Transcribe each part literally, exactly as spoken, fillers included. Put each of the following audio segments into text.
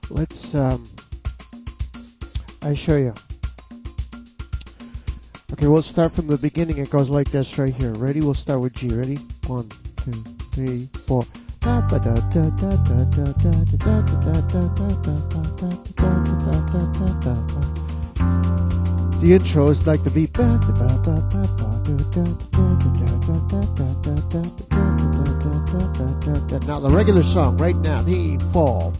let's, um, I show you. Okay, we'll start from the beginning. It goes like this right here. Ready? We'll start with G. Ready? One, two, three, four. The intro is like the beat. Now the regular song right now. The four.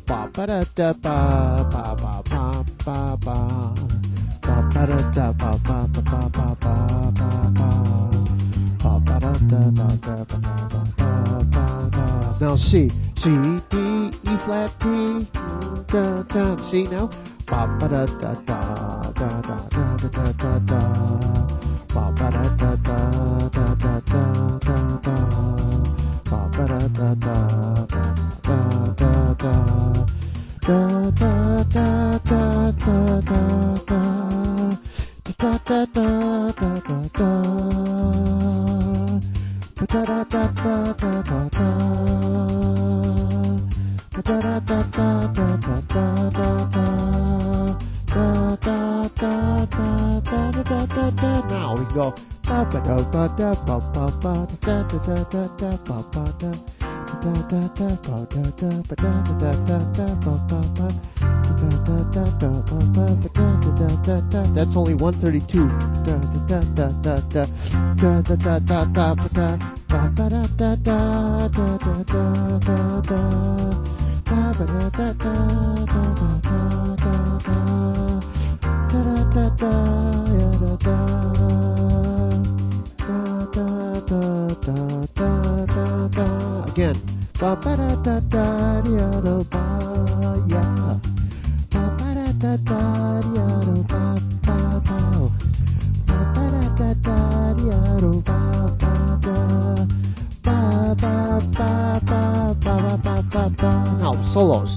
Now C, C, D, E flat, D, da, da. See now? Ba ba da da da da da da da da da. Ba ba da da da da da da da da. Ba ba da da da da da da da. Da da da da da da da. Da da da da da da. Da da da da da da da. Da da da da da da da da. Da da da da da da da da. Now we go. Da da da da da ba ba ba da da da da da ba ba da. Da da da ba da da ba da da da da ba ba ba. Da da da da ba ba da da da da da. That's only one thirty-two. Da da da da da da da da da da ba da. Ba ba da da da da da da da da. Ba ba da da da da da da da da. Da da da da ya da da. Da da da da da da da. Again. Ba ba da da da ya da ba ya. Ba ba da da da ya da ba ba ba. Ba ba da da da ya da ba ba da. Ba ba ba ba ba ba ba ba. Now solos.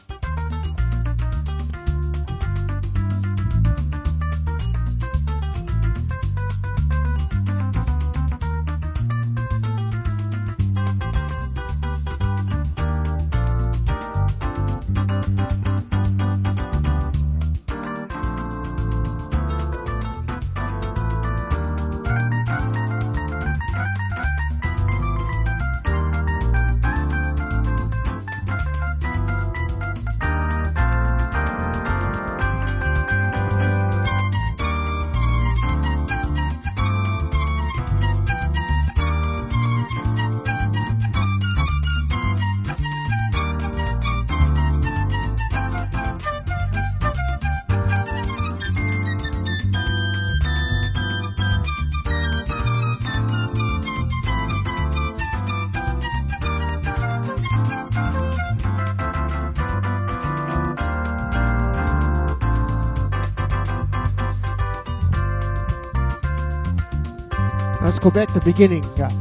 Let's go back to the beginning.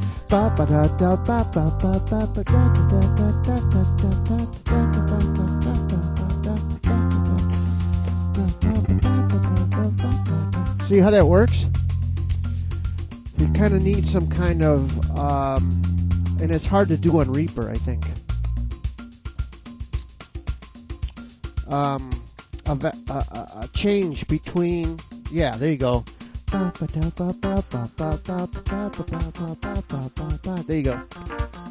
See how that works? You kind of need some kind of, um, and it's hard to do on Reaper, I think. Um, a, a, a change between, yeah, there you go. There you go.